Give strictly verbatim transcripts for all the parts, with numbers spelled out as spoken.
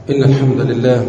إن الحمد لله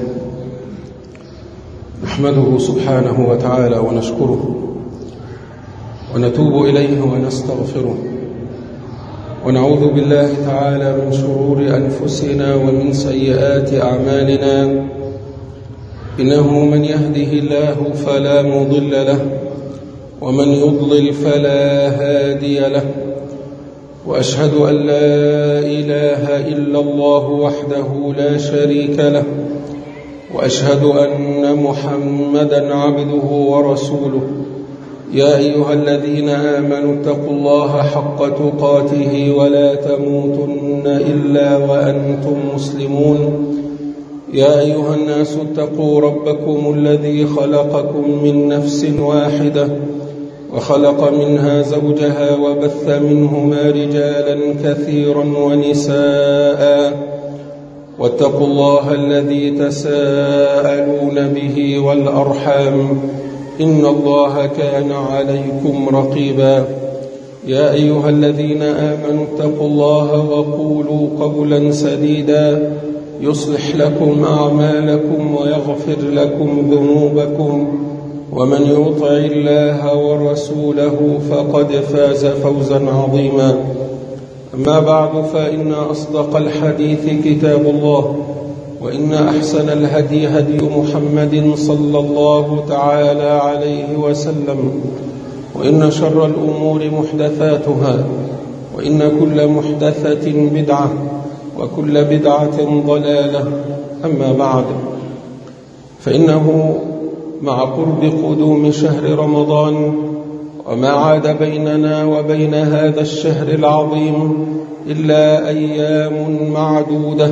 نحمده سبحانه وتعالى ونشكره ونتوب إليه ونستغفره ونعوذ بالله تعالى من شرور أنفسنا ومن سيئات أعمالنا. إنه من يهده الله فلا مضل له ومن يضلل فلا هادي له، وأشهد أن لا إله إلا الله وحده لا شريك له، وأشهد أن محمدًا عبده ورسوله. يا أيها الذين آمنوا اتقوا الله حق تقاته ولا تموتن إلا وأنتم مسلمون. يا أيها الناس اتقوا ربكم الذي خلقكم من نفس واحدة وخلق منها زوجها وبث منهما رجالا كثيرا ونساء، واتقوا الله الذي تساءلون به والأرحام إن الله كان عليكم رقيبا. يا أيها الذين آمنوا اتقوا الله وقولوا قولا سديدا يصلح لكم أعمالكم ويغفر لكم ذنوبكم، ومن يطع الله ورسوله فقد فاز فوزا عظيما. أما بعد، فإن أصدق الحديث كتاب الله، وإن أحسن الهدي هدي محمد صلى الله تعالى عليه وسلم، وإن شر الأمور محدثاتها، وإن كل محدثة بدعة، وكل بدعة ضلالة. أما بعد، فإنه مع قرب قدوم شهر رمضان وما عاد بيننا وبين هذا الشهر العظيم إلا أيام معدودة،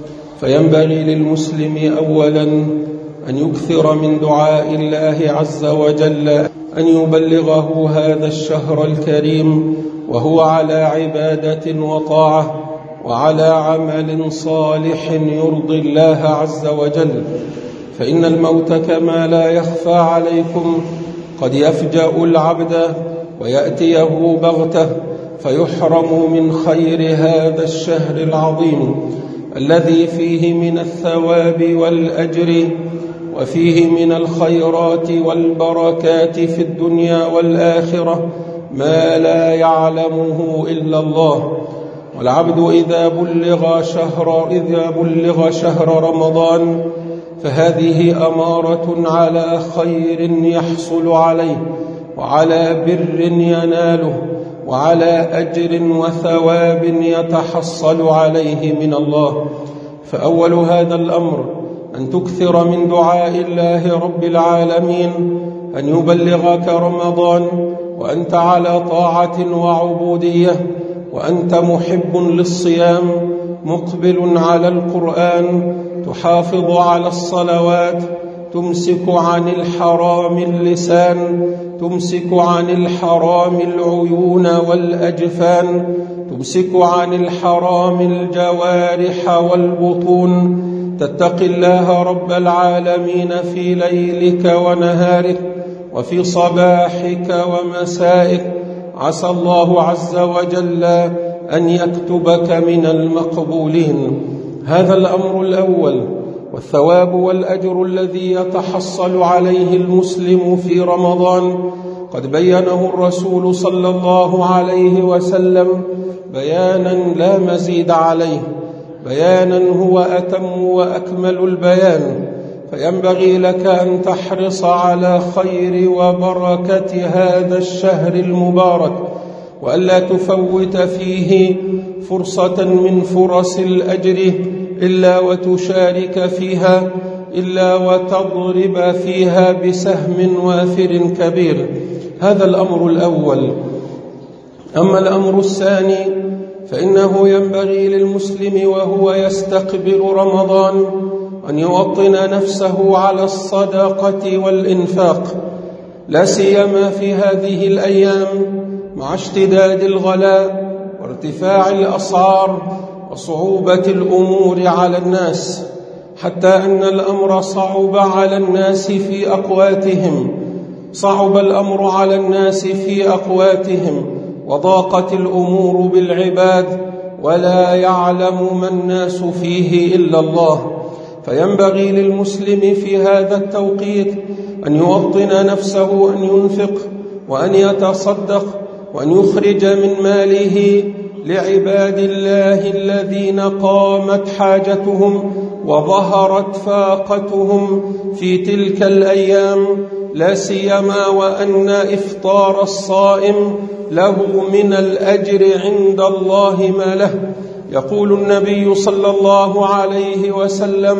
فينبغي للمسلم أولا أن يكثر من دعاء الله عز وجل أن يبلغه هذا الشهر الكريم وهو على عبادة وطاعة وعلى عمل صالح يرضي الله عز وجل. فإن الموت كما لا يخفى عليكم قد يفجأ العبد ويأتيه بغتة، فيحرم من خير هذا الشهر العظيم الذي فيه من الثواب والأجر وفيه من الخيرات والبركات في الدنيا والآخرة ما لا يعلمه إلا الله. والعبد إذا بلغ شهر إذا بلغ شهر رمضان فهذه أمارة على خير يحصل عليه، وعلى بر يناله، وعلى أجر وثواب يتحصل عليه من الله. فأول هذا الأمر أن تكثر من دعاء الله رب العالمين أن يبلغك رمضان وأنت على طاعة وعبودية، وأنت محب للصيام مقبل على القرآن، تحافظ على الصلوات، تمسك عن الحرام اللسان، تمسك عن الحرام العيون والأجفان، تمسك عن الحرام الجوارح والبطون، تتقي الله رب العالمين في ليلك ونهارك وفي صباحك ومسائك. عسى الله عز وجل أن يكتبك من المقبولين. هذا الأمر الأول. والثواب والأجر الذي يتحصل عليه المسلم في رمضان قد بينه الرسول صلى الله عليه وسلم بيانا لا مزيد عليه، بيانا هو أتم وأكمل البيان. فينبغي لك أن تحرص على خير وبركة هذا الشهر المبارك، وألا تفوت فيه فرصة من فرص الأجر إلا وتشارك فيها، إلا وتضرب فيها بسهم وافر كبير. هذا الأمر الأول. أما الأمر الثاني فإنه ينبغي للمسلم وهو يستقبل رمضان أن يوطن نفسه على الصدقة والإنفاق، لا سيما في هذه الأيام مع اشتداد الغلاء وارتفاع الأسعار وصعوبة الأمور على الناس، حتى أن الأمر صعب على الناس في أقواتهم صعب الأمر على الناس في أقواتهم وضاقت الأمور بالعباد، ولا يعلم ما الناس فيه إلا الله. فينبغي للمسلم في هذا التوقيت أن يوطن نفسه أن ينفق وأن يتصدق وأن يخرج من ماله لعباد الله الذين قامت حاجتهم وظهرت فاقتهم في تلك الأيام، لا سيما وأن إفطار الصائم له من الأجر عند الله ما له. يقول النبي صلى الله عليه وسلم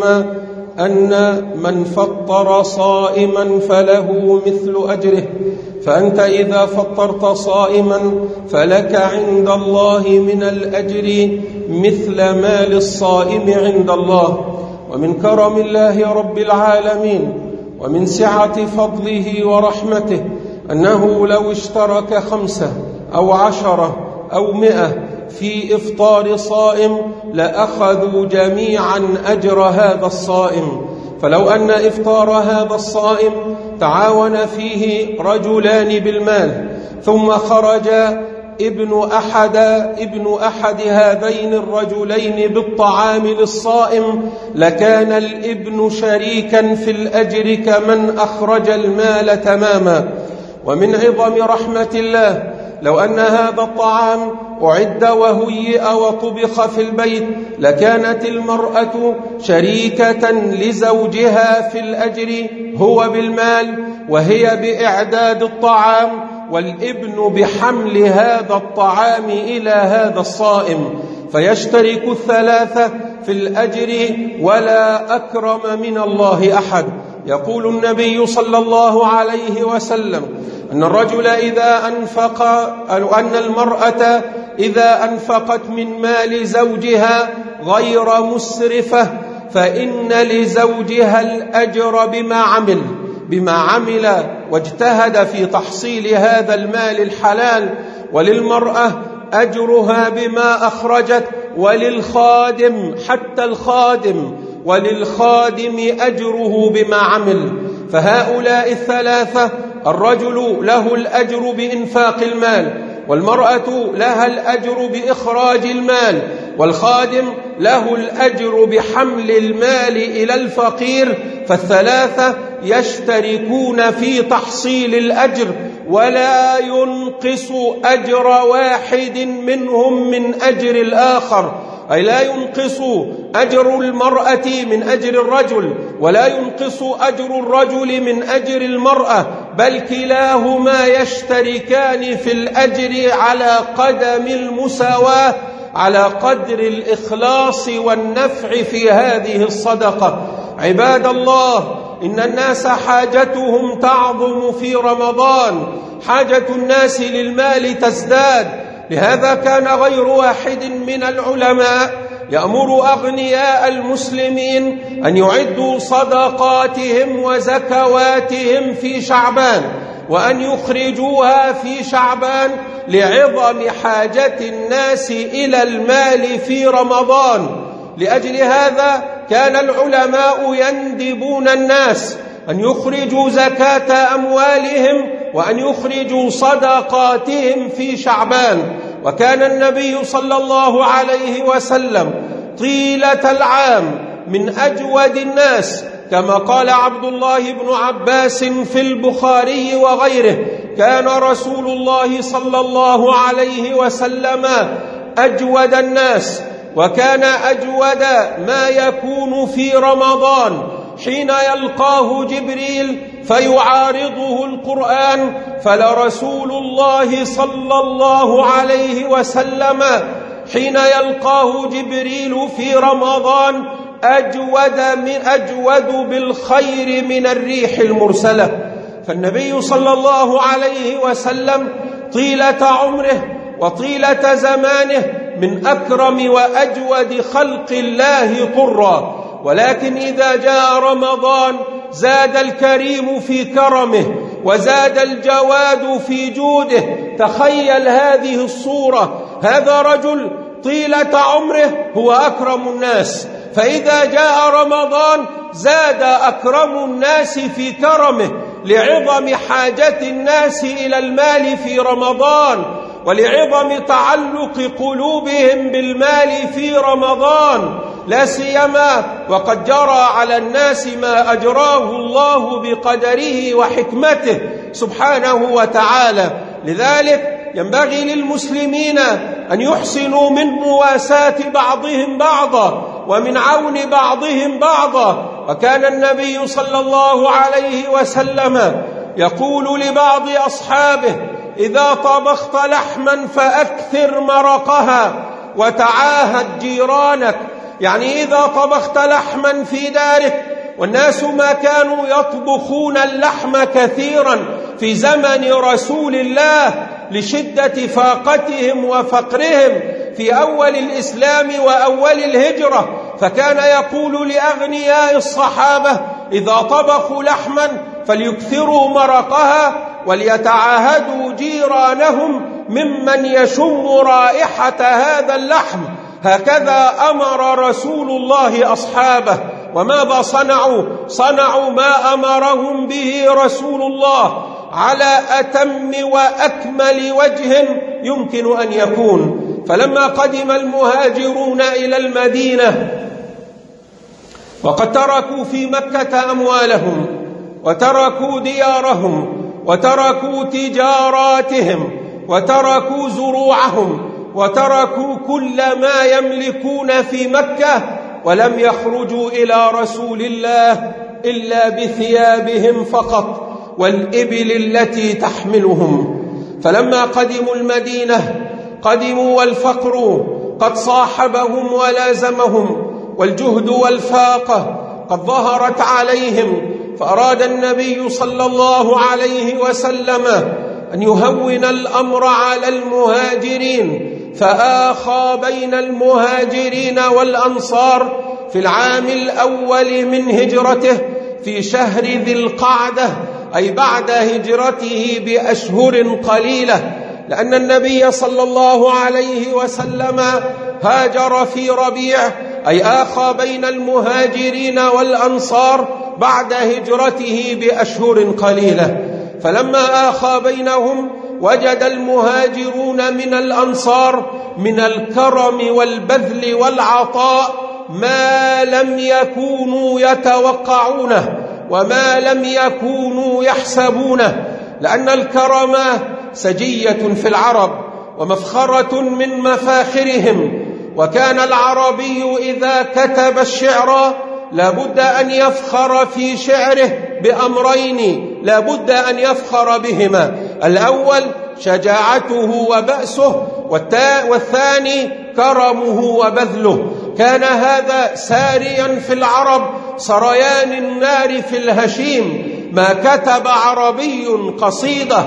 أن من فطر صائما فله مثل أجره، فأنت إذا فطرت صائما فلك عند الله من الأجر مثل ما للصائم عند الله. ومن كرم الله رب العالمين ومن سعة فضله ورحمته أنه لو اشترك خمسة أو عشرة أو مئة في إفطار صائم لأخذوا جميعا أجر هذا الصائم. فلو أن إفطار هذا الصائم تعاون فيه رجلان بالمال، ثم خرج ابن أحد, ابن أحد هذين الرجلين بالطعام للصائم، لكان الابن شريكا في الأجر كمن أخرج المال تماما. ومن عظم رحمة الله لو أن هذا الطعام أعد وهيئ وطبخ في البيت لكانت المرأة شريكة لزوجها في الأجر، هو بالمال وهي بإعداد الطعام، والابن بحمل هذا الطعام إلى هذا الصائم، فيشترك الثلاثة في الأجر ولا أكرم من الله أحد. يقول النبي صلى الله عليه وسلم أن الرجل إذا أنفق أو أن المرأة إذا أنفقت من مال زوجها غير مسرفة فإن لزوجها الأجر بما عمل بما عمل واجتهد في تحصيل هذا المال الحلال، وللمرأة أجرها بما أخرجت، وللخادم حتى الخادم وللخادم أجره بما عمل. فهؤلاء الثلاثة الرجل له الأجر بإنفاق المال، والمرأة لها الأجر بإخراج المال، والخادم له الأجر بحمل المال إلى الفقير، فالثلاثة يشتركون في تحصيل الأجر ولا ينقص أجر واحد منهم من أجر الآخر، أي لا ينقص أجر المرأة من أجر الرجل ولا ينقص أجر الرجل من أجر المرأة، بل كلاهما يشتركان في الأجر على قدم المساواة، على قدر الإخلاص والنفع في هذه الصدقة. عباد الله، إن الناس حاجتهم تعظم في رمضان، حاجة الناس للمال تزداد، لهذا كان غير واحد من العلماء يأمر أغنياء المسلمين أن يعدوا صدقاتهم وزكواتهم في شعبان، وأن يخرجوها في شعبان لعظم حاجة الناس إلى المال في رمضان. لأجل هذا كان العلماء يندبون الناس أن يخرجوا زكاة أموالهم وأن يخرجوا صدقاتهم في شعبان. وكان النبي صلى الله عليه وسلم طيلة العام من أجود الناس، كما قال عبد الله بن عباس في البخاري وغيره: كان رسول الله صلى الله عليه وسلم أجود الناس، وكان أجود ما يكون في رمضان حين يلقاه جبريل فيعارضه القرآن، فلرسول الله صلى الله عليه وسلم حين يلقاه جبريل في رمضان أجود من أجود بالخير من الريح المرسلة. فالنبي صلى الله عليه وسلم طيلة عمره وطيلة زمانه من أكرم وأجود خلق الله طرا، ولكن إذا جاء رمضان زاد الكريم في كرمه وزاد الجواد في جوده. تخيل هذه الصورة، هذا رجل طيلة عمره هو أكرم الناس، فإذا جاء رمضان زاد أكرم الناس في كرمه لعظم حاجة الناس إلى المال في رمضان، ولعظم تعلق قلوبهم بالمال في رمضان. لا سيما وقد جرى على الناس ما أجراه الله بقدره وحكمته سبحانه وتعالى. لذلك ينبغي للمسلمين أن يحسنوا من مواساة بعضهم بعضا ومن عون بعضهم بعضا. وكان النبي صلى الله عليه وسلم يقول لبعض أصحابه: إذا طبخت لحما فأكثر مرقها وتعاهد جيرانك. يعني إذا طبخت لحما في دارك، والناس ما كانوا يطبخون اللحم كثيرا في زمن رسول الله لشدة فاقتهم وفقرهم في أول الإسلام وأول الهجرة، فكان يقول لأغنياء الصحابة: إذا طبخوا لحما فليكثروا مرقها وليتعاهدوا جيرانهم ممن يشم رائحة هذا اللحم. هكذا أمر رسول الله أصحابه. وماذا صنعوا؟ صنعوا ما أمرهم به رسول الله على أتم وأكمل وجه يمكن أن يكون. فلما قدم المهاجرون إلى المدينة وقد تركوا في مكة أموالهم وتركوا ديارهم وتركوا تجاراتهم وتركوا زروعهم وتركوا كل ما يملكون في مكة، ولم يخرجوا إلى رسول الله إلا بثيابهم فقط والإبل التي تحملهم. فلما قدموا المدينة قدموا والفقر قد صاحبهم ولازمهم، والجهد والفاقة قد ظهرت عليهم، فأراد النبي صلى الله عليه وسلم أن يهون الأمر على المهاجرين، فآخى بين المهاجرين والأنصار في العام الأول من هجرته في شهر ذي القعدة، أي بعد هجرته بأشهر قليلة، لأن النبي صلى الله عليه وسلم هاجر في ربيع، أي آخى بين المهاجرين والأنصار بعد هجرته بأشهر قليلة. فلما آخى بينهم وجد المهاجرون من الأنصار من الكرم والبذل والعطاء ما لم يكونوا يتوقعونه وما لم يكونوا يحسبونه، لأن الكرم سجية في العرب ومفخرة من مفاخرهم. وكان العربي إذا كتب الشعر لابد أن يفخر في شعره بأمرين لابد أن يفخر بهما: الأول شجاعته وبأسه، والثاني كرمه وبذله. كان هذا ساريا في العرب سريان النار في الهشيم. ما كتب عربي قصيدة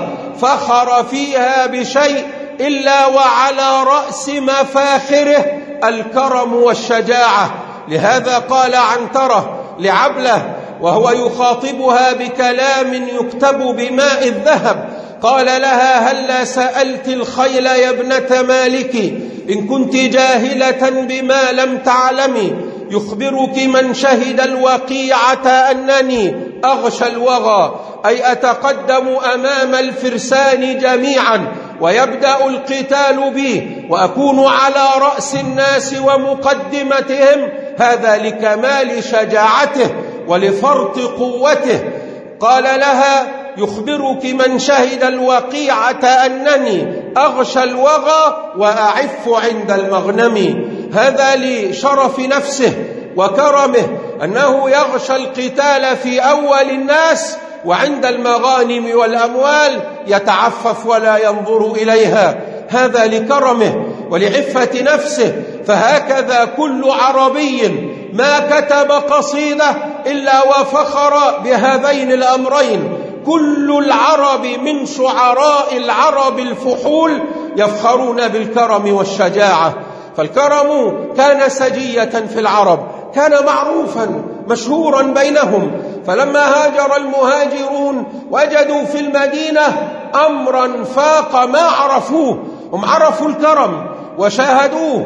فخر فيها بشيء إلا وعلى رأس مفاخره الكرم والشجاعة. لهذا قال عنترة لعبلة وهو يخاطبها بكلام يكتب بماء الذهب، قال لها: هلا سألت الخيل يا ابنة مالك إن كنت جاهلة بما لم تعلمي، يخبرك من شهد الوقيعة أنني أغشى الوغى، أي أتقدم أمام الفرسان جميعا ويبدأ القتال بي وأكون على رأس الناس ومقدمتهم، هذا لكمال شجاعته ولفرط قوته. قال لها: يخبرك من شهد الوقيعة أنني أغشى الوغى وأعف عند المغنم. هذا لشرف نفسه وكرمه أنه يغشى القتال في أول الناس، وعند المغانم والأموال يتعفف ولا ينظر إليها. هذا لكرمه ولعفة نفسه. فهكذا كل عربي ما كتب قصيدة إلا وفخر بهذين الأمرين. كل العرب من شعراء العرب الفحول يفخرون بالكرم والشجاعة. فالكرم كان سجية في العرب، كان معروفا مشهورا بينهم. فلما هاجر المهاجرون وجدوا في المدينة أمرا فاق ما عرفوه. هم عرفوا الكرم وشاهدوه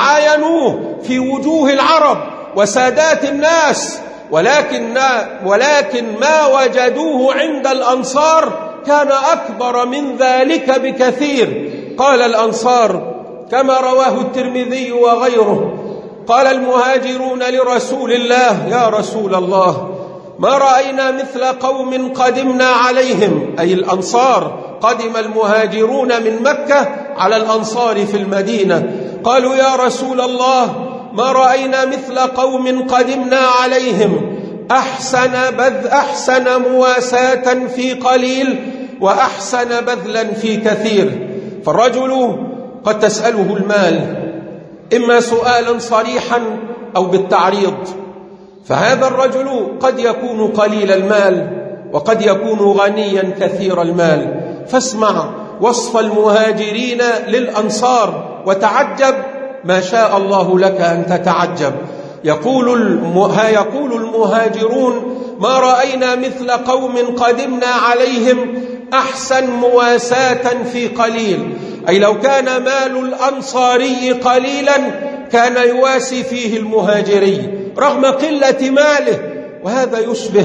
وعاينوه في وجوه العرب وسادات الناس، ولكن, ولكن ما وجدوه عند الأنصار كان أكبر من ذلك بكثير. قال الأنصار كما رواه الترمذي وغيره: قال المهاجرون لرسول الله: يا رسول الله، ما رأينا مثل قوم قدمنا عليهم، أي الأنصار، قدم المهاجرون من مكة على الأنصار في المدينة. قالوا: يا رسول الله، ما رأينا مثل قوم قدمنا عليهم أحسن بذ أحسن مواساة في قليل وأحسن بذلا في كثير. فالرجل قد تسأله المال، إما سؤالا صريحا أو بالتعريض، فهذا الرجل قد يكون قليل المال وقد يكون غنيا كثير المال. فاسمع وصف المهاجرين للأنصار وتعجب ما شاء الله لك أن تتعجب. يقول يقول المهاجرون: ما رأينا مثل قوم قدمنا عليهم أحسن مواساة في قليل، أي لو كان مال الأنصاري قليلا كان يواسي فيه المهاجري رغم قلة ماله. وهذا يشبه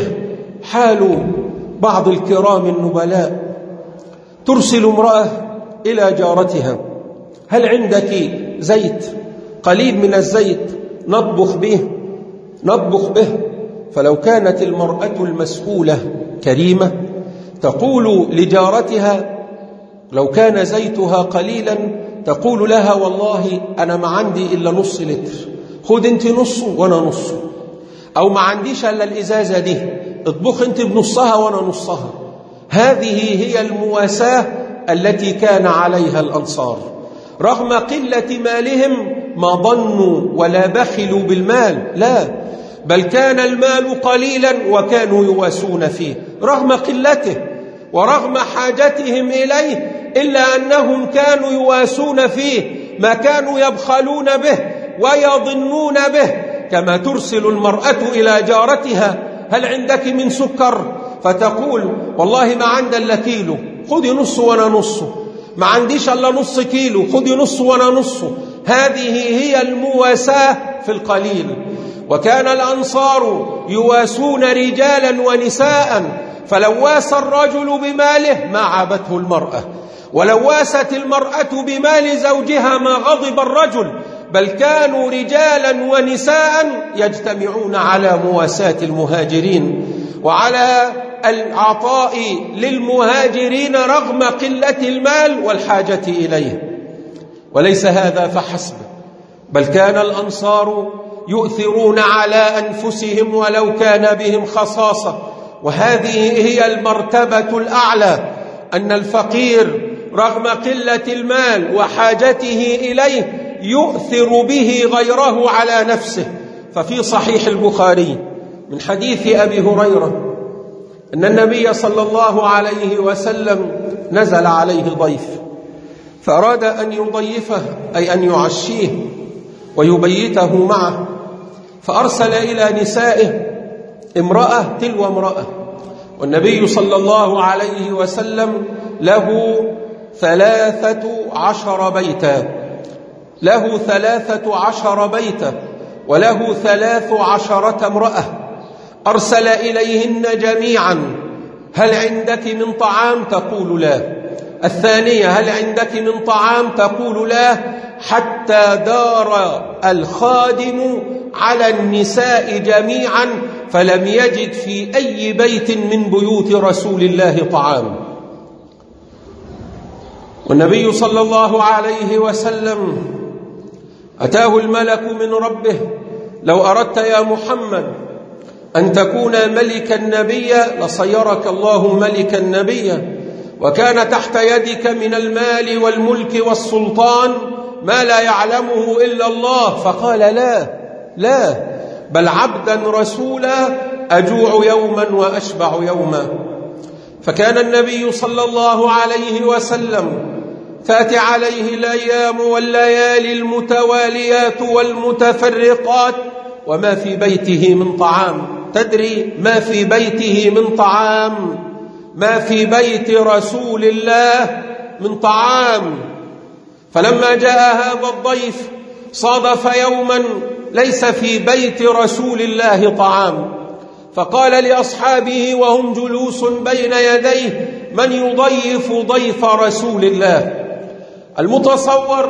حال بعض الكرام النبلاء، ترسل امرأة إلى جارتها: هل عندك زيت؟ قليل من الزيت نطبخ به نطبخ به فلو كانت المرأة المسؤولة كريمة تقول لجارتها لو كان زيتها قليلا، تقول لها: والله أنا ما عندي إلا نص لتر، خد انت نصه وانا نصه، أو ما عنديش إلا الإزازة دي، اطبخ انت بنصها وانا نصها. هذه هي المواساة التي كان عليها الأنصار، رغم قلة مالهم ما ظنوا ولا بخلوا بالمال، لا، بل كان المال قليلا وكانوا يواسون فيه رغم قلته ورغم حاجتهم إليه، إلا أنهم كانوا يواسون فيه، ما كانوا يبخلون به ويظنون به. كما ترسل المرأة إلى جارتها: هل عندك من سكر؟ فتقول: والله ما عندي إلا كيلو، خذي نص وانا نصه، ما عنديش إلا نص كيلو، خذي نص وانا نصه. هذه هي المواساة في القليل. وكان الأنصار يواسون رجالا ونساء، فلو واسى الرجل بماله ما عابته المرأة، ولو واست المرأة بمال زوجها ما غضب الرجل، بل كانوا رجالا ونساء يجتمعون على مواساة المهاجرين وعلى العطاء للمهاجرين رغم قلة المال والحاجة إليه. وليس هذا فحسب، بل كان الأنصار يؤثرون على أنفسهم ولو كان بهم خصاصة. وهذه هي المرتبة الأعلى، أن الفقير رغم قلة المال وحاجته إليه يؤثر به غيره على نفسه. ففي صحيح البخاري من حديث أبي هريرة أن النبي صلى الله عليه وسلم نزل عليه ضيف فأراد أن يضيفه، أي أن يعشيه ويبيته معه، فأرسل إلى نسائه امرأة تلو امرأة، والنبي صلى الله عليه وسلم له ثلاثة عشر بيتا له ثلاثة عشر بيتا وله ثلاث عشرة امرأة، أرسل إليهن جميعا: هل عندك من طعام؟ تقول لا. الثانية: هل عندك من طعام؟ تقول لا. حتى دار الخادم على النساء جميعا فلم يجد في أي بيت من بيوت رسول الله طعام. والنبي صلى الله عليه وسلم أتاه الملك من ربه: لو أردت يا محمد أن تكون ملكا نبيا لصيرك الله ملكا نبيا، وكان تحت يدك من المال والملك والسلطان ما لا يعلمه إلا الله. فقال: لا لا، بل عبدا رسولا أجوع يوما وأشبع يوما. فكان النبي صلى الله عليه وسلم تأتي عليه الأيام والليالي المتواليات والمتفرقات وما في بيته من طعام. تدري ما في بيته من طعام؟ ما في بيت رسول الله من طعام. فلما جاء هذا الضيف صادف يوما ليس في بيت رسول الله طعام، فقال لأصحابه وهم جلوس بين يديه: من يضيف ضيف رسول الله؟ المتصور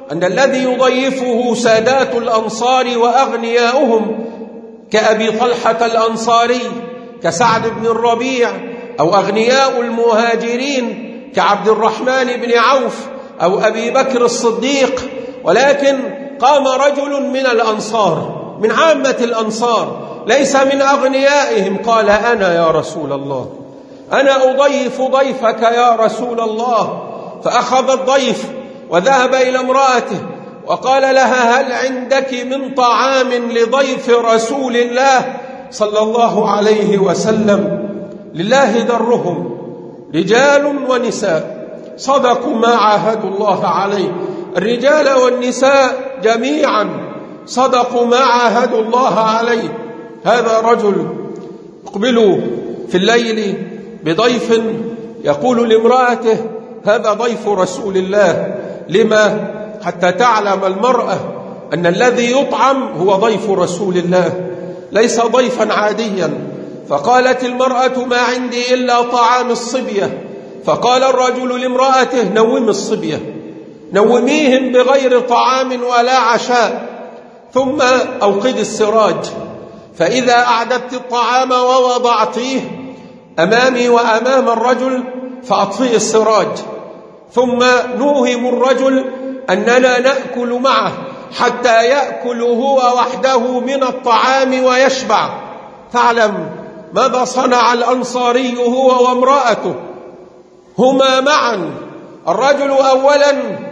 أن الذي يضيفه سادات الأنصار وأغنياؤهم كأبي طلحة الأنصاري، كسعد بن الربيع، أو أغنياء المهاجرين كعبد الرحمن بن عوف أو أبي بكر الصديق، ولكن قام رجل من الأنصار، من عامة الأنصار، ليس من أغنيائهم، قال: أنا يا رسول الله، أنا أضيف ضيفك يا رسول الله. فأخذ الضيف وذهب إلى امرأته وقال لها: هل عندك من طعام لضيف رسول الله صلى الله عليه وسلم؟ لله درهم، رجال ونساء صدقوا ما عاهدوا الله عليه، الرجال والنساء جميعا صدقوا ما عاهدوا الله عليه. هذا رجل يقبل في الليل بضيف يقول لامرأته: هذا ضيف رسول الله. لما؟ حتى تعلم المرأة أن الذي يطعم هو ضيف رسول الله، ليس ضيفا عاديا. فقالت المرأة: ما عندي إلا طعام الصبية. فقال الرجل لامرأته: نوم الصبية، نوميهم بغير طعام ولا عشاء، ثم أوقد السراج، فإذا أعددت الطعام ووضعتيه أمامي وأمام الرجل فأطفئ السراج، ثم نوهم الرجل أننا نأكل معه حتى يأكل هو وحده من الطعام ويشبع. تعلم ماذا صنع الأنصاري هو وامرأته؟ هما معا. الرجل أولا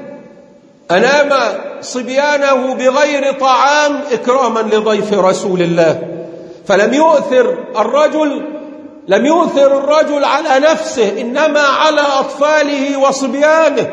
أنام صبيانه بغير طعام إكراما لضيف رسول الله، فلم يؤثر الرجل لم يؤثر الرجل على نفسه، إنما على أطفاله وصبيانه،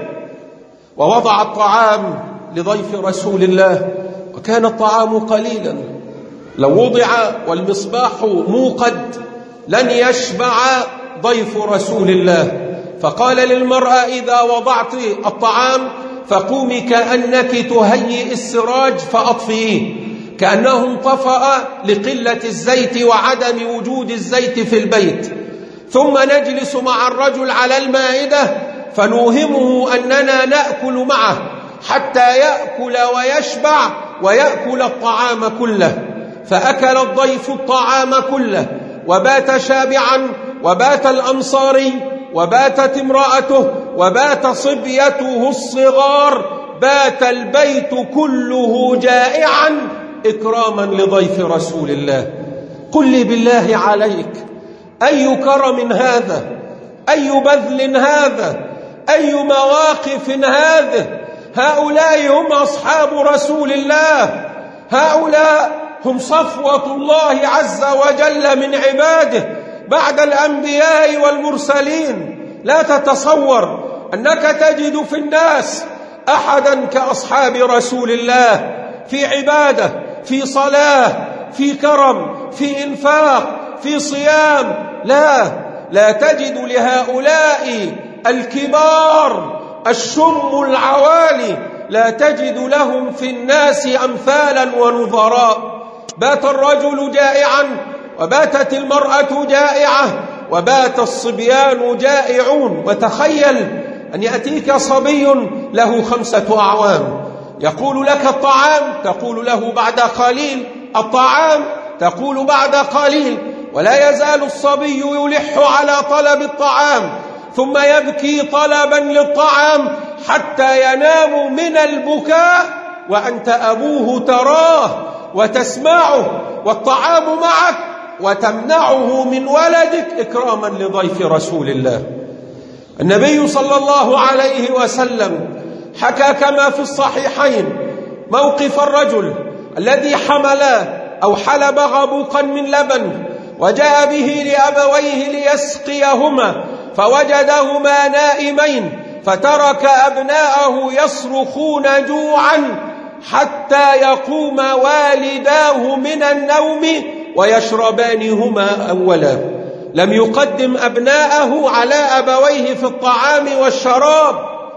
ووضع الطعام لضيف رسول الله. وكان الطعام قليلا، لو وضع والمصباح موقد لن يشبع ضيف رسول الله. فقال للمرأة: إذا وضعت الطعام فقومي كأنك تهيئ السراج فأطفئيه، كأنه انطفأ لقلة الزيت وعدم وجود الزيت في البيت. ثم نجلس مع الرجل على المائدة فنوهمه أننا نأكل معه حتى يأكل ويشبع ويأكل الطعام كله. فأكل الضيف الطعام كله وبات شابعا، وبات الأنصاري، وباتت امرأته، وبات صبيته الصغار، بات البيت كله جائعا إكراما لضيف رسول الله. قل لي بالله عليك، أي كرم هذا؟ أي بذل هذا؟ أي مواقف هذه؟ هؤلاء هم أصحاب رسول الله، هؤلاء هم صفوة الله عز وجل من عباده بعد الأنبياء والمرسلين. لا تتصور أنك تجد في الناس أحدا كأصحاب رسول الله في عبادة، في صلاة، في كرم، في إنفاق، في صيام. لا لا تجد لهؤلاء الكبار الشم العوالي، لا تجد لهم في الناس أمثالا ونظراء. بات الرجل جائعا، وباتت المرأة جائعة، وبات الصبيان جائعون. وتخيل أن يأتيك صبي له خمسة أعوام يقول لك الطعام، تقول له بعد قليل الطعام، تقول بعد قليل، ولا يزال الصبي يلح على طلب الطعام، ثم يبكي طلبا للطعام حتى ينام من البكاء وأنت أبوه تراه وتسمعه، والطعام معك، وتمنعه من ولدك إكراما لضيف رسول الله. النبي صلى الله عليه وسلم حكى كما في الصحيحين موقف الرجل الذي حمل أو حلب غبوقا من لبن وجاء به لأبويه ليسقيهما، فوجدهما نائمين، فترك أبناءه يصرخون جوعا حتى يقوم والداه من النوم ويشربانهما أولا. لم يقدم أبناءه على أبويه في الطعام والشراب،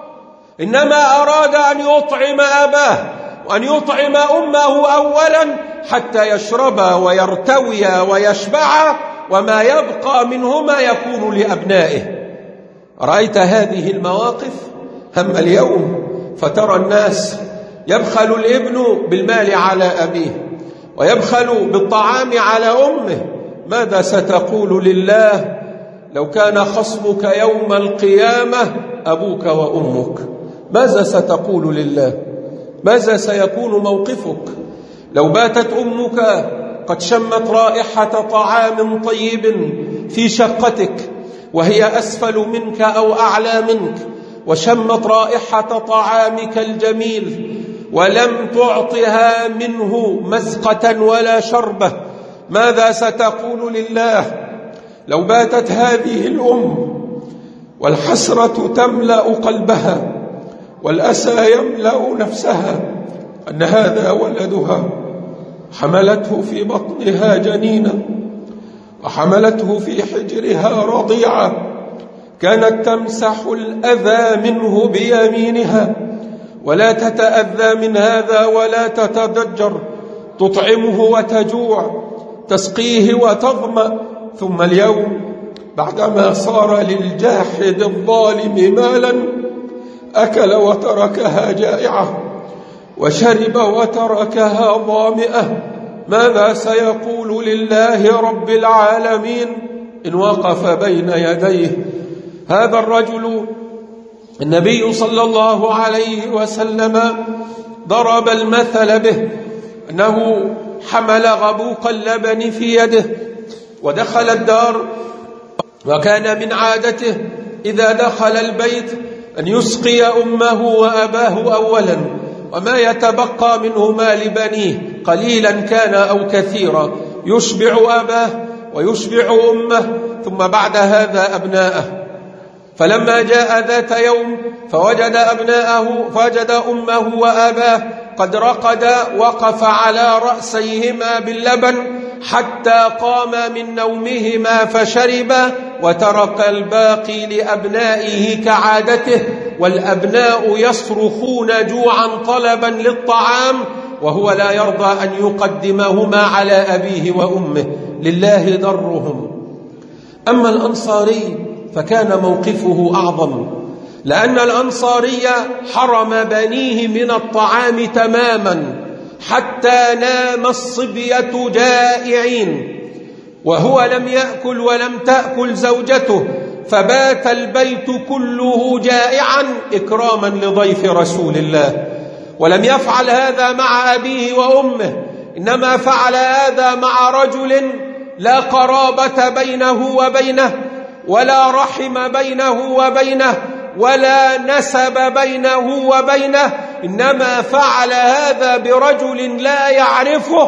إنما أراد أن يطعم أباه وأن يطعم أمه أولا حتى يشربا ويرتويا ويشبعا، وما يبقى منهما يكون لأبنائه. رأيت هذه المواقف؟ هم اليوم فترى الناس يبخل الابن بالمال على أبيه ويبخل بالطعام على أمه، ماذا ستقول لله لو كان خصمك يوم القيامة أبوك وأمك؟ ماذا ستقول لله؟ ماذا سيكون موقفك لو باتت أمك قد شمت رائحة طعام طيب في شقتك وهي أسفل منك أو أعلى منك، وشمت رائحة طعامك الجميل ولم تعطها منه مزقة ولا شربة؟ ماذا ستقول لله لو باتت هذه الأم والحسرة تملأ قلبها والأسى يملأ نفسها أن هذا ولدها حملته في بطنها جنينا وحملته في حجرها رضيعا، كانت تمسح الأذى منه بيمينها ولا تتأذى من هذا ولا تتضجر، تطعمه وتجوع، تسقيه وتظمأ، ثم اليوم بعدما صار للجاحد الظالم مالا أكل وتركها جائعة وشرب وتركها ظامئة، ماذا سيقول لله رب العالمين إن وقف بين يديه؟ هذا الرجل النبي صلى الله عليه وسلم ضرب المثل به، أنه حمل غبوق اللبن في يده ودخل الدار، وكان من عادته إذا دخل البيت أن يسقي أمه وأباه أولا، وما يتبقى منهما لبنيه قليلا كان أو كثيرا يشبع أباه ويشبع أمه، ثم بعد هذا أبناءه. فلما جاء ذات يوم فوجد أبناءه فوجد أمه وأباه قد رقدا، وقف على رأسيهما باللبن حتى قام من نومهما فشربا، وترك الباقي لأبنائه كعادته، والأبناء يصرخون جوعا طلبا للطعام وهو لا يرضى أن يقدمهما على أبيه وأمه، لله درهم. أما الأنصاري فكان موقفه أعظم، لأن الأنصاري حرم بنيه من الطعام تماما حتى نام الصبية جائعين، وهو لم يأكل ولم تأكل زوجته، فبات البيت كله جائعا إكراما لضيف رسول الله. ولم يفعل هذا مع أبيه وأمه، إنما فعل هذا مع رجل لا قرابة بينه وبينه ولا رحم بينه وبينه ولا نسب بينه وبينه، إنما فعل هذا برجل لا يعرفه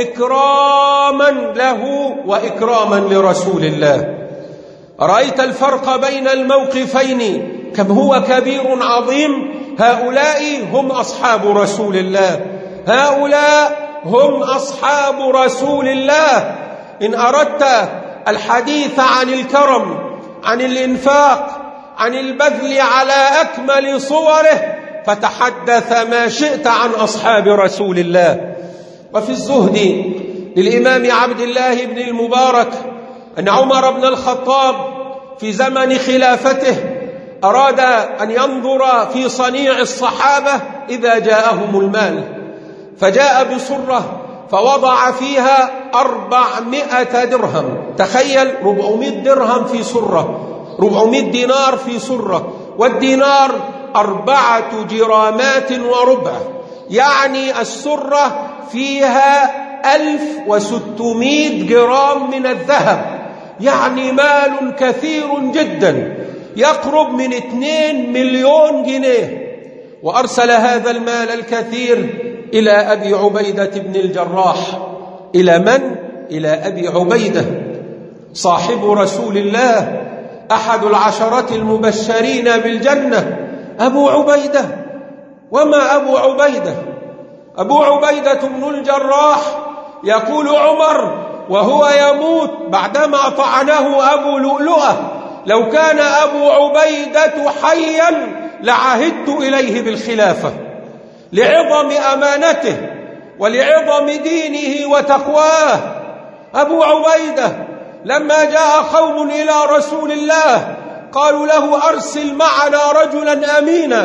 إكراما له وإكراما لرسول الله. رأيت الفرق بين الموقفين كم هو كبير عظيم. هؤلاء هم أصحاب رسول الله، هؤلاء هم أصحاب رسول الله. إن أردت الحديث عن الكرم، عن الإنفاق، عن البذل على أكمل صوره، فتحدث ما شئت عن أصحاب رسول الله. وفي الزهد للإمام عبد الله بن المبارك أن عمر بن الخطاب في زمن خلافته أراد أن ينظر في صنيع الصحابة إذا جاءهم المال، فجاء بصرة فوضع فيها أربعمائة درهم. تخيل، ربعمائة درهم في صرة، ربعمائة دينار في صرة، والدينار أربعة جرامات وربع، يعني السرة فيها ألف وستمائة جرام من الذهب، يعني مال كثير جدا يقرب من اثنين مليون جنيه. وأرسل هذا المال الكثير إلى أبي عبيدة بن الجراح. إلى من؟ إلى أبي عبيدة صاحب رسول الله، أحد العشرة المبشرين بالجنة، أبو عبيدة. وما أبو عبيدة؟ أبو عبيدة بن الجراح يقول عمر وهو يموت بعدما طعنه أبو لؤلؤة: لو كان أبو عبيدة حيا لعهدت إليه بالخلافة، لعظم أمانته ولعظم دينه وتقواه. أبو عبيدة لما جاء قوم إلى رسول الله قالوا له: أرسل معنا رجلا أمينا،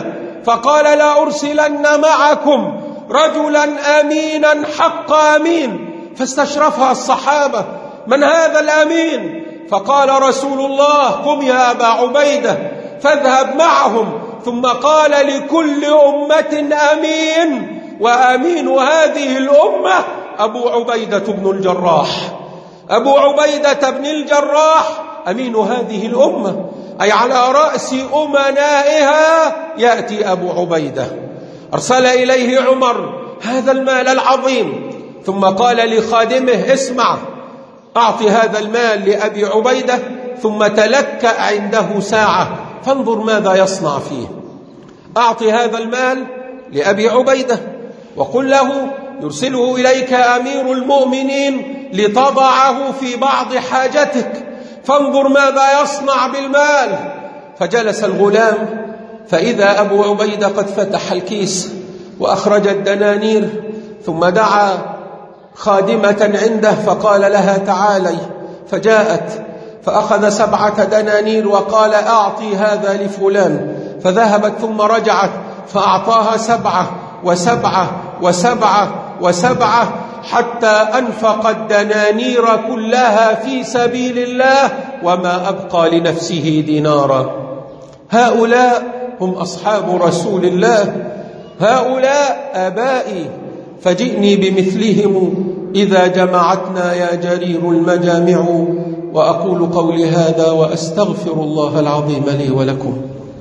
فقال لا أرسلن معكم رجلا أمينا حق أمين. فاستشرفها الصحابة: من هذا الأمين؟ فقال رسول الله: قم يا أبا عبيدة فاذهب معهم. ثم قال: لكل أمة أمين، وأمين هذه الأمة أبو عبيدة بن الجراح. أبو عبيدة بن الجراح أمين هذه الأمة، أي على رأس أمنائها يأتي أبو عبيدة. أرسل إليه عمر هذا المال العظيم، ثم قال لخادمه: اسمع، أعطي هذا المال لأبي عبيدة، ثم تلكأ عنده ساعة فانظر ماذا يصنع فيه. أعطي هذا المال لأبي عبيدة وقل له: يرسله إليك أمير المؤمنين لتضعه في بعض حاجتك، فانظر ماذا يصنع بالمال. فجلس الغلام فإذا أبو عبيدة قد فتح الكيس وأخرج الدنانير، ثم دعا خادمة عنده فقال لها: تعالي. فجاءت فأخذ سبعة دنانير وقال: أعطي هذا لفلان. فذهبت ثم رجعت فأعطاها سبعة وسبعة وسبعة وسبعة حتى أنفق الدنانير كلها في سبيل الله وما أبقى لنفسه دينارا. هؤلاء هم أصحاب رسول الله، هؤلاء آبائي، فجئني بمثلهم إذا جمعتنا يا جرير المجامع. وأقول قولي هذا وأستغفر الله العظيم لي ولكم.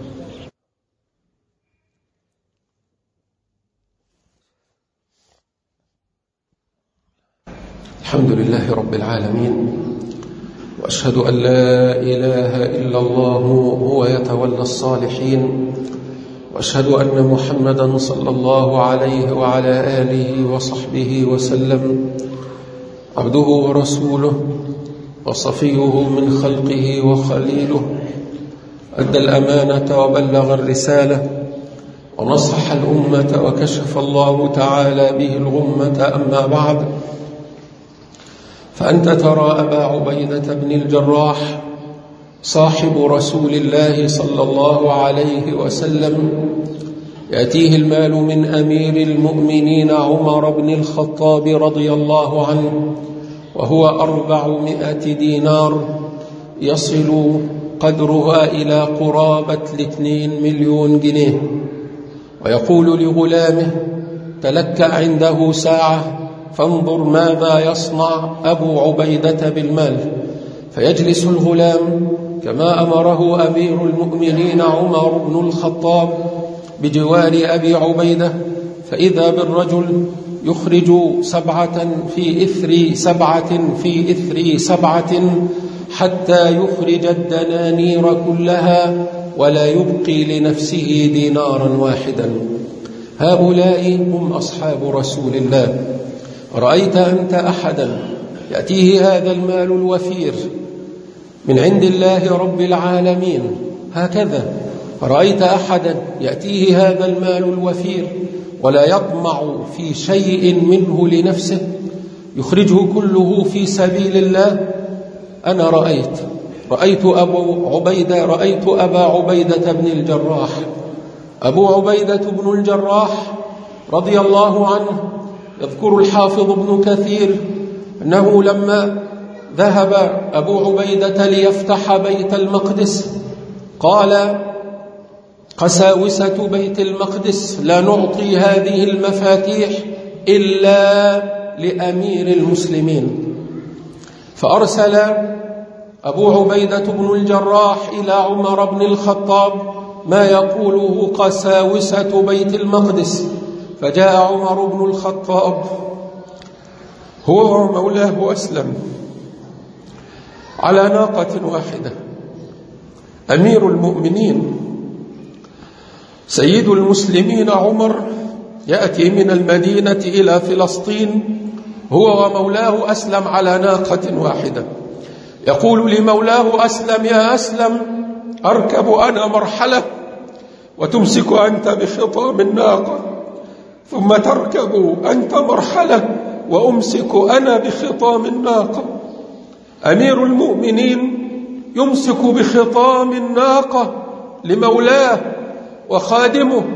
الحمد لله رب العالمين، وأشهد أن لا إله إلا الله هو يتولى الصالحين، وأشهد أن محمدا صلى الله عليه وعلى آله وصحبه وسلم عبده ورسوله وصفيه من خلقه وخليله، أدى الأمانة وبلغ الرسالة ونصح الأمة وكشف الله تعالى به الغمة. أما بعد، فأنت ترى أبا عبيدة بن الجراح صاحب رسول الله صلى الله عليه وسلم يأتيه المال من أمير المؤمنين عمر بن الخطاب رضي الله عنه، وهو أربعمائة دينار، يصل قدرها إلى قرابة الاثنين مليون جنيه. ويقول لغلامه: تلكأ عنده ساعة فانظر ماذا يصنع أبو عبيدة بالمال. فيجلس الغلام كما أمره أمير المؤمنين عمر بن الخطاب بجوار أبي عبيدة، فإذا بالرجل يخرج سبعة في إثر سبعة في إثر سبعة حتى يخرج الدنانير كلها ولا يبقي لنفسه دينارا واحدا. هؤلاء هم أصحاب رسول الله. رأيت أنت أحدا يأتيه هذا المال الوفير من عند الله رب العالمين هكذا؟ رأيت أحدا يأتيه هذا المال الوفير ولا يطمع في شيء منه لنفسه، يخرجه كله في سبيل الله؟ أنا رأيت رأيت أبو عبيدة رأيت أبا عبيدة بن الجراح. أبو عبيدة بن الجراح رضي الله عنه، يذكر الحافظ ابن كثير أنه لما ذهب أبو عبيدة ليفتح بيت المقدس قال: قساوسة بيت المقدس لا نعطي هذه المفاتيح إلا لأمير المسلمين. فأرسل أبو عبيدة بن الجراح إلى عمر بن الخطاب ما يقوله قساوسة بيت المقدس. فجاء عمر بن الخطاب هو ومولاه أسلم على ناقة واحدة. أمير المؤمنين سيد المسلمين عمر يأتي من المدينة إلى فلسطين هو ومولاه أسلم على ناقة واحدة. يقول لمولاه أسلم: يا أسلم، أركب أنا مرحلة وتمسك أنت بخطام الناقة، ثم تركب أنت مرحلة وأمسك أنا بخطام الناقة. أمير المؤمنين يمسك بخطام الناقة لمولاه وخادمه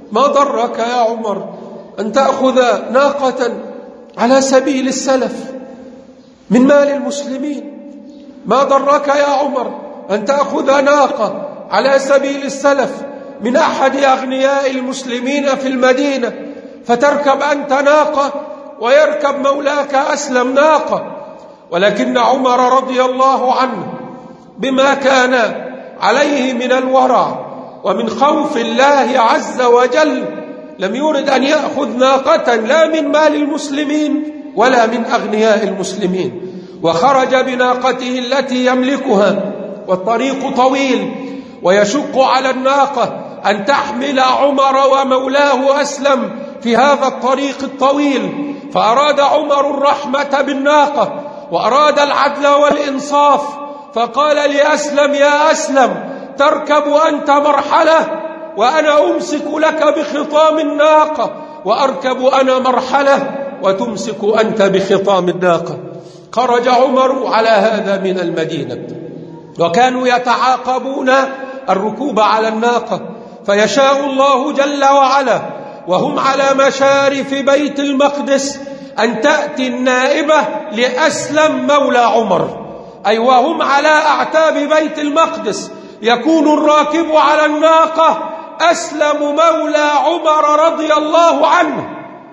ما ضرك يا عمر أن تأخذ ناقة على سبيل السلف من مال المسلمين؟ ما ضرك يا عمر أن تأخذ ناقة على سبيل السلف من أحد أغنياء المسلمين في المدينة، فتركب أنت ناقة ويركب مولاك أسلم ناقة؟ ولكن عمر رضي الله عنه بما كان عليه من الورع ومن خوف الله عز وجل لم يرد أن يأخذ ناقة لا من مال المسلمين ولا من أغنياء المسلمين، وخرج بناقته التي يملكها، والطريق طويل ويشق على الناقة أن تحمل عمر ومولاه أسلم في هذا الطريق الطويل. فأراد عمر الرحمة بالناقة وأراد العدل والإنصاف، فقال لأسلم: يا أسلم، تركب أنت مرحلة وأنا أمسك لك بخطام الناقة، وأركب أنا مرحلة وتمسك أنت بخطام الناقة. خرج عمر على هذا من المدينة، وكانوا يتعاقبون الركوب على الناقة، فيشاء الله جل وعلا وهم على مشارف بيت المقدس أن تأتي النائبة لأسلم مولى عمر، أي وهم على أعتاب بيت المقدس يكون الراكب على الناقة أسلم مولى عمر رضي الله عنه.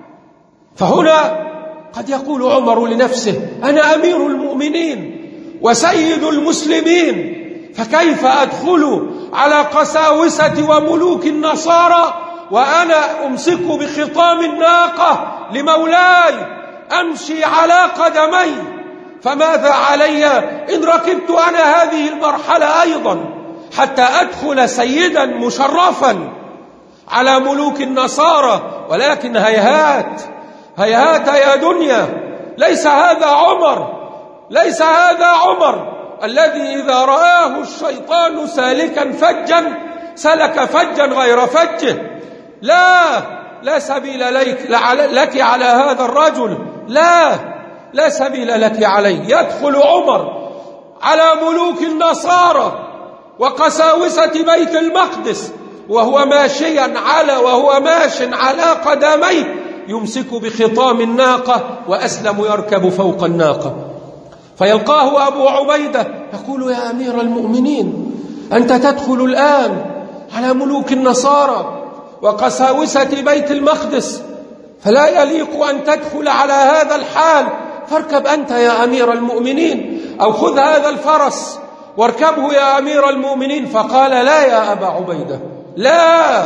فهنا قد يقول عمر لنفسه: أنا أمير المؤمنين وسيد المسلمين، فكيف أدخل على قساوسة وملوك النصارى وأنا أمسك بخطام الناقة لمولاي أمشي على قدمي؟ فماذا علي إن ركبت أنا هذه المرحلة أيضا حتى أدخل سيدا مشرفا على ملوك النصارى؟ ولكن هيهات هيهات يا دنيا، ليس هذا عمر، ليس هذا عمر الذي إذا رآه الشيطان سالكا فجا سلك فجا غير فجه. لا لا سبيل لك, لك على هذا الرجل، لا لا سبيل لك عليه. يدخل عمر على ملوك النصارى وقساوسة بيت المقدس وهو ماشيا على وهو ماش على قدميه يمسك بخطام الناقة، وأسلم يركب فوق الناقة. فيلقاه أبو عبيدة يقول: يا أمير المؤمنين، أنت تدخل الآن على ملوك النصارى وقساوسة بيت المقدس، فلا يليق أن تدخل على هذا الحال، فاركب أنت يا أمير المؤمنين، أو خذ هذا الفرس واركبه يا أمير المؤمنين. فقال: لا يا أبا عبيدة، لا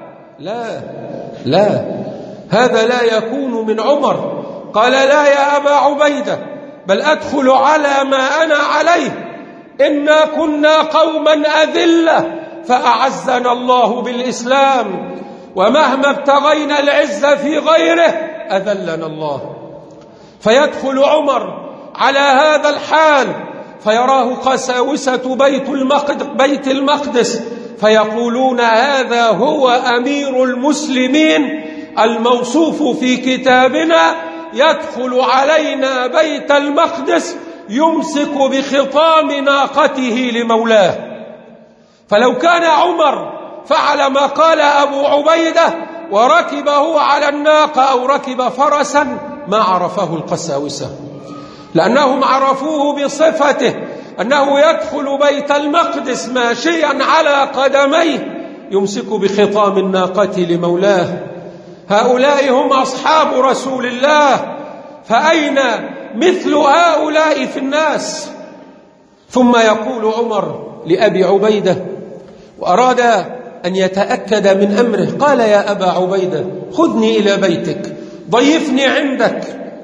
لا لا، هذا لا يكون من عمر. قال: لا يا أبا عبيدة، بل أدخل على ما أنا عليه، إنا كنا قوما أذلة فأعزنا الله بالإسلام، ومهما ابتغينا العز في غيره أذلنا الله. فيدخل عمر على هذا الحال فيراه قساوسة بيت المقدس, بيت المقدس فيقولون: هذا هو أمير المسلمين الموصوف في كتابنا، يدخل علينا بيت المقدس يمسك بخطام ناقته لمولاه. فلو كان عمر فعل ما قال أبو عبيدة وركبه على الناقة أو ركب فرسا ما عرفه القساوسة، لأنهم عرفوه بصفته أنه يدخل بيت المقدس ماشيا على قدميه يمسك بخطام الناقة لمولاه. هؤلاء هم أصحاب رسول الله، فأين مثل هؤلاء في الناس؟ ثم يقول عمر لأبي عبيدة، وأراد أن يتأكد من أمره، قال: يا أبا عبيدة، خذني إلى بيتك، ضيفني عندك.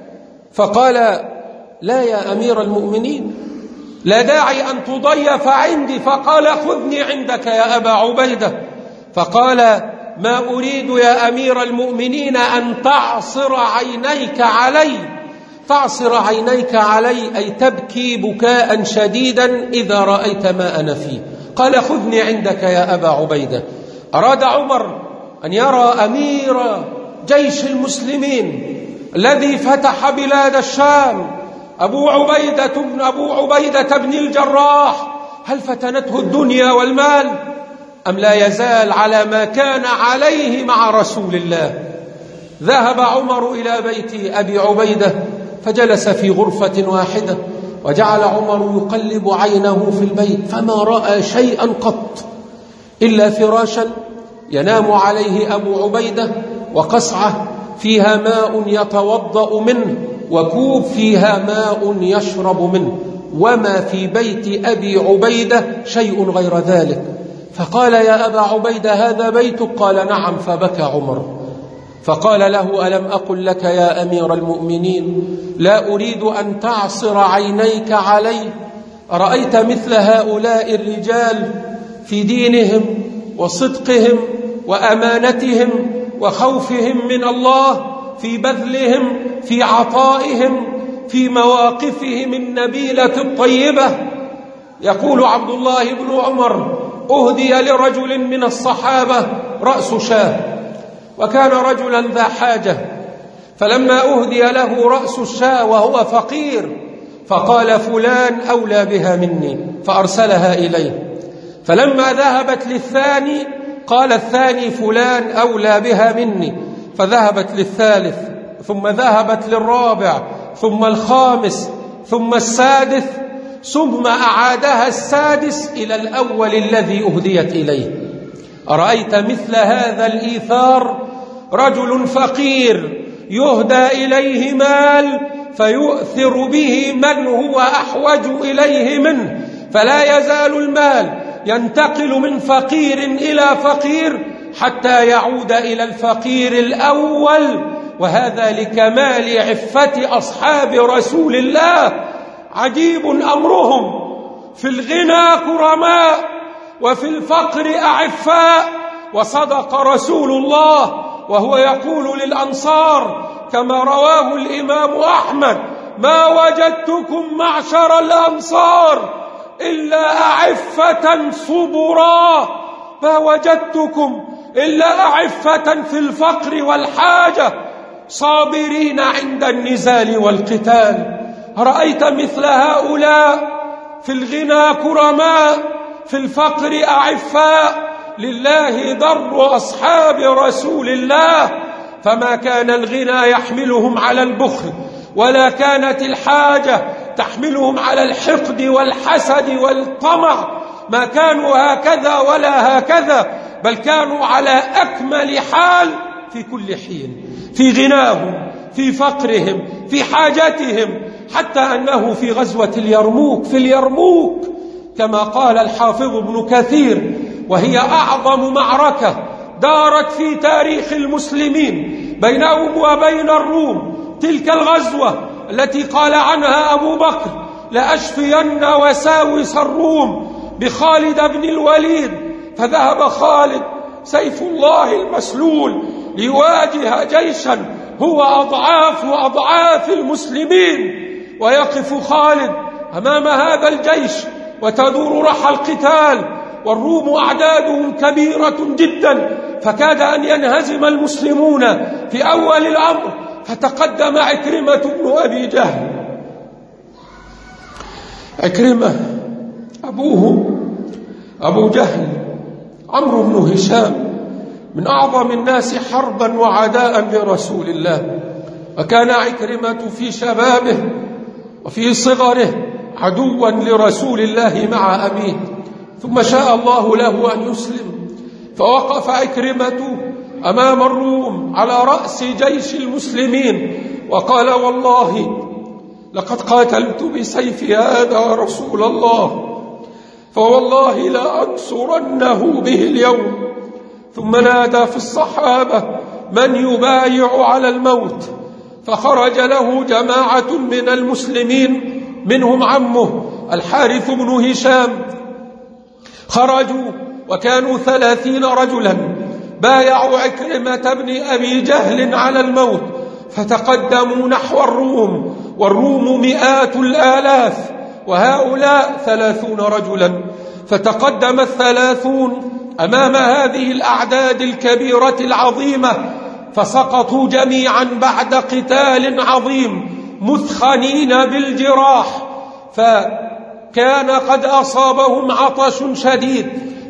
فقال: لا يا أمير المؤمنين، لا داعي أن تضيف عندي. فقال: خذني عندك يا أبا عبيدة. فقال: ما أريد يا أمير المؤمنين أن تعصر عينيك علي. تعصر عينيك علي أي تبكي بكاء شديدا إذا رأيت ما أنا فيه. قال: خذني عندك يا أبا عبيدة. أراد عمر أن يرى أمير جيش المسلمين الذي فتح بلاد الشام، أبو عبيدة بن, أبو عبيدة بن الجراح. هل فتنته الدنيا والمال؟ أم لا يزال على ما كان عليه مع رسول الله؟ ذهب عمر إلى بيت أبي عبيدة فجلس في غرفة واحدة، وجعل عمر يقلب عينه في البيت فما رأى شيئا قط إلا فراشا ينام عليه أبو عبيدة، وقصعة فيها ماء يتوضأ منه، وكوب فيها ماء يشرب منه، وما في بيت أبي عبيدة شيء غير ذلك. فقال يا أبا عبيدة هذا بيتك؟ قال نعم. فبكى عمر، فقال له ألم أقل لك يا أمير المؤمنين لا أريد أن تعصر عينيك علي؟ أرأيت مثل هؤلاء الرجال في دينهم وصدقهم وأمانتهم وخوفهم من الله، في بذلهم، في عطائهم، في مواقفهم النبيلة الطيبة. يقول عبد الله بن عمر أهدي لرجل من الصحابة رأس شاة، وكان رجلا ذا حاجة، فلما أهدي له رأس الشاة وهو فقير فقال فلان أولى بها مني، فأرسلها إليه. فلما ذهبت للثاني قال الثاني فلان أولى بها مني، فذهبت للثالث، ثم ذهبت للرابع، ثم الخامس، ثم السادس، ثم أعادها السادس إلى الأول الذي أهديت إليه. أرأيت مثل هذا الإيثار؟ رجل فقير يهدى إليه مال فيؤثر به من هو أحوج إليه منه، فلا يزال المال ينتقل من فقير إلى فقير حتى يعود إلى الفقير الأول، وهذا لكمال عفة أصحاب رسول الله. عجيب أمرهم، في الغنى كرماء وفي الفقر أعفاء. وصدق رسول الله وهو يقول للأنصار كما رواه الإمام أحمد: ما وجدتكم معشر الأنصار إلا أعفة صبرا، ما وجدتكم إلا أعفة في الفقر والحاجة، صابرين عند النزال والقتال. رأيت مثل هؤلاء؟ في الغنى كرماء، في الفقر أعفاء. لله در أصحاب رسول الله، فما كان الغنى يحملهم على البخل، ولا كانت الحاجة تحملهم على الحقد والحسد والطمع. ما كانوا هكذا ولا هكذا، بل كانوا على أكمل حال في كل حين، في غناهم، في فقرهم، في حاجتهم، حتى أنه في غزوة اليرموك، في اليرموك كما قال الحافظ ابن كثير، وهي أعظم معركة دارت في تاريخ المسلمين بينهم وبين الروم، تلك الغزوة التي قال عنها أبو بكر: لأشفين وساوس الروم بخالد بن الوليد. فذهب خالد سيف الله المسلول ليواجه جيشا هو أضعاف وأضعاف المسلمين، ويقف خالد أمام هذا الجيش وتدور رحى القتال، والروم أعدادهم كبيرة جدا، فكاد أن ينهزم المسلمون في أول الأمر. فتقدم عكرمة بن أبي جهل. عكرمة أبوه أبو جهل عمرو بن هشام، من أعظم الناس حربا وعداء لرسول الله، وكان عكرمة في شبابه وفي صغره عدوا لرسول الله مع أبيه، ثم شاء الله له أن يسلم، فوقف عكرمة أمام الروم على رأس جيش المسلمين وقال: والله لقد قاتلت بسيف هذا رسول الله، فوالله لا أنصرنه به اليوم. ثم نادى في الصحابة: من يبايع على الموت؟ فخرج له جماعة من المسلمين، منهم عمه الحارث بن هشام. خرجوا وكانوا ثلاثين رجلا بايعوا عكرمة بن أبي جهل على الموت، فتقدموا نحو الروم، والروم مئات الآلاف وهؤلاء ثلاثون رجلا. فتقدم الثلاثون أمام هذه الأعداد الكبيرة العظيمة، فسقطوا جميعا بعد قتال عظيم مثخنين بالجراح، فكان قد أصابهم عطش شديد،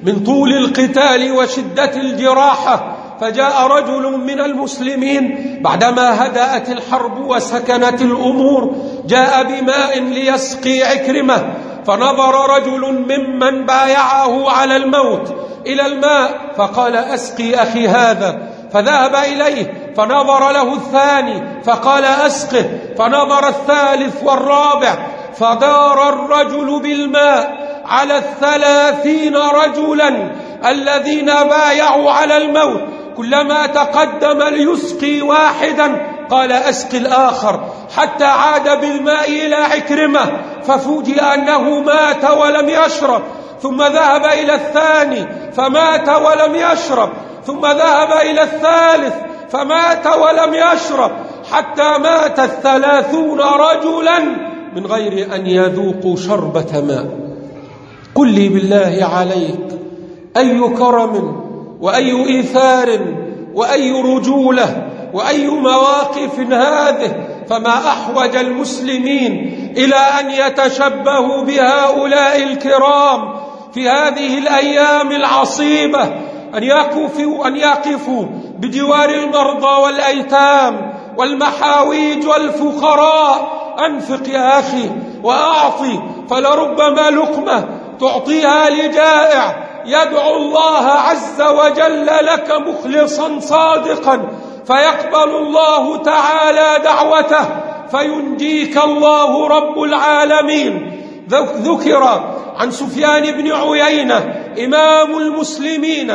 من طول القتال وشدة الجراحة. فجاء رجل من المسلمين بعدما هدأت الحرب وسكنت الأمور، جاء بماء ليسقي عكرمة، فنظر رجل ممن بايعه على الموت إلى الماء فقال: أسقي أخي هذا. فذهب إليه فنظر له الثاني فقال: أسقه. فنظر الثالث والرابع، فدار الرجل بالماء على الثلاثين رجلا الذين بايعوا على الموت. كلما تقدم ليسقي واحدا قال: أسقي الآخر، حتى عاد بالماء إلى عكرمة ففوجئ أنه مات ولم يشرب، ثم ذهب إلى الثاني فمات ولم يشرب، ثم ذهب إلى الثالث فمات ولم يشرب، حتى مات الثلاثون رجلا من غير أن يذوقوا شربة ماء. قل لي بالله عليك، أي كرم وأي إيثار وأي رجولة وأي مواقف هذه؟ فما أحوج المسلمين إلى أن يتشبهوا بهؤلاء الكرام في هذه الأيام العصيبة، أن يقفوا, أن يقفوا بجوار المرضى والأيتام والمحاويج والفقراء. أنفق يا أخي وأعطي، فلربما لقمة تعطيها لجائع يدعو الله عز وجل لك مخلصا صادقا، فيقبل الله تعالى دعوته فينجيك الله رب العالمين. ذكر عن سفيان بن عيينة إمام المسلمين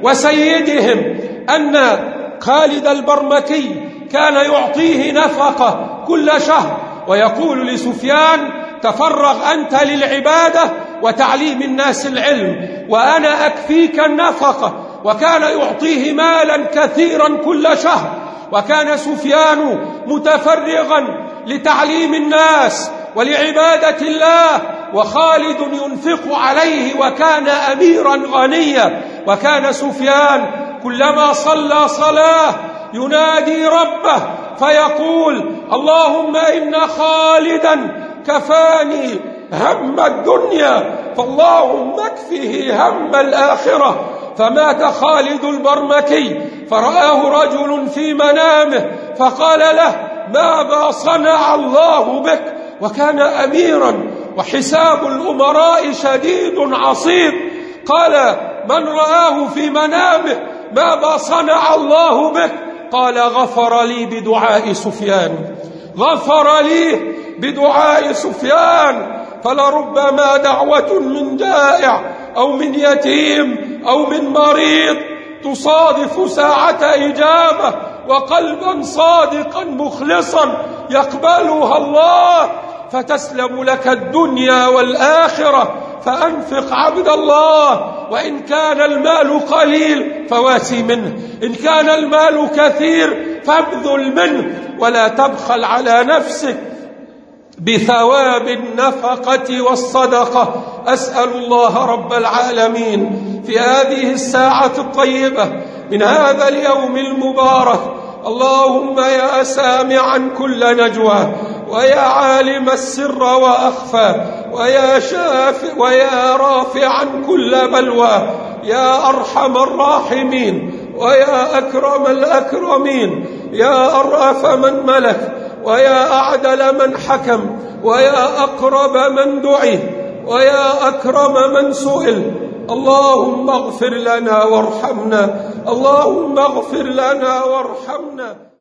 وسيدهم أن خالد البرمكي كان يعطيه نفقة كل شهر، ويقول لسفيان: تفرغ أنت للعبادة وتعليم الناس العلم وأنا أكفيك النفقة. وكان يعطيه مالا كثيرا كل شهر، وكان سفيان متفرغا لتعليم الناس ولعبادة الله، وخالد ينفق عليه، وكان أميرا غنيا. وكان سفيان كلما صلى صلاة ينادي ربه فيقول: اللهم إن خالدا كفاني هم الدنيا فاللهم اكفه هم الآخرة. فمات خالد البرمكي، فرآه رجل في منامه فقال له: ماذا صنع الله بك؟ وكان أميرا وحساب الأمراء شديد عصيب. قال: من رآه في منامه ماذا صنع الله بك؟ قال: غفر لي بدعاء سفيان، غفر لي بدعاء سفيان. فلربما دعوة من جائع أو من يتيم أو من مريض تصادف ساعة إجابة، وقلبا صادقا مخلصا يقبلها الله، فتسلم لك الدنيا والآخرة. فأنفق عبد الله، وإن كان المال قليل فواسي منه، إن كان المال كثير فابذل منه، ولا تبخل على نفسك بثواب النفقة والصدقة. أسأل الله رب العالمين في هذه الساعة الطيبة من هذا اليوم المبارك، اللهم يا سامعا كل نجوى، ويا عالم السر وأخفى، ويا شافع ويا رافعا كل بلوى، يا أرحم الراحمين ويا أكرم الأكرمين، يا أرأف من ملك ويا أعدل من حكم، ويا أقرب من دعي، ويا أكرم من سئل. اللهم اغفر لنا وارحمنا، اللهم اغفر لنا وارحمنا.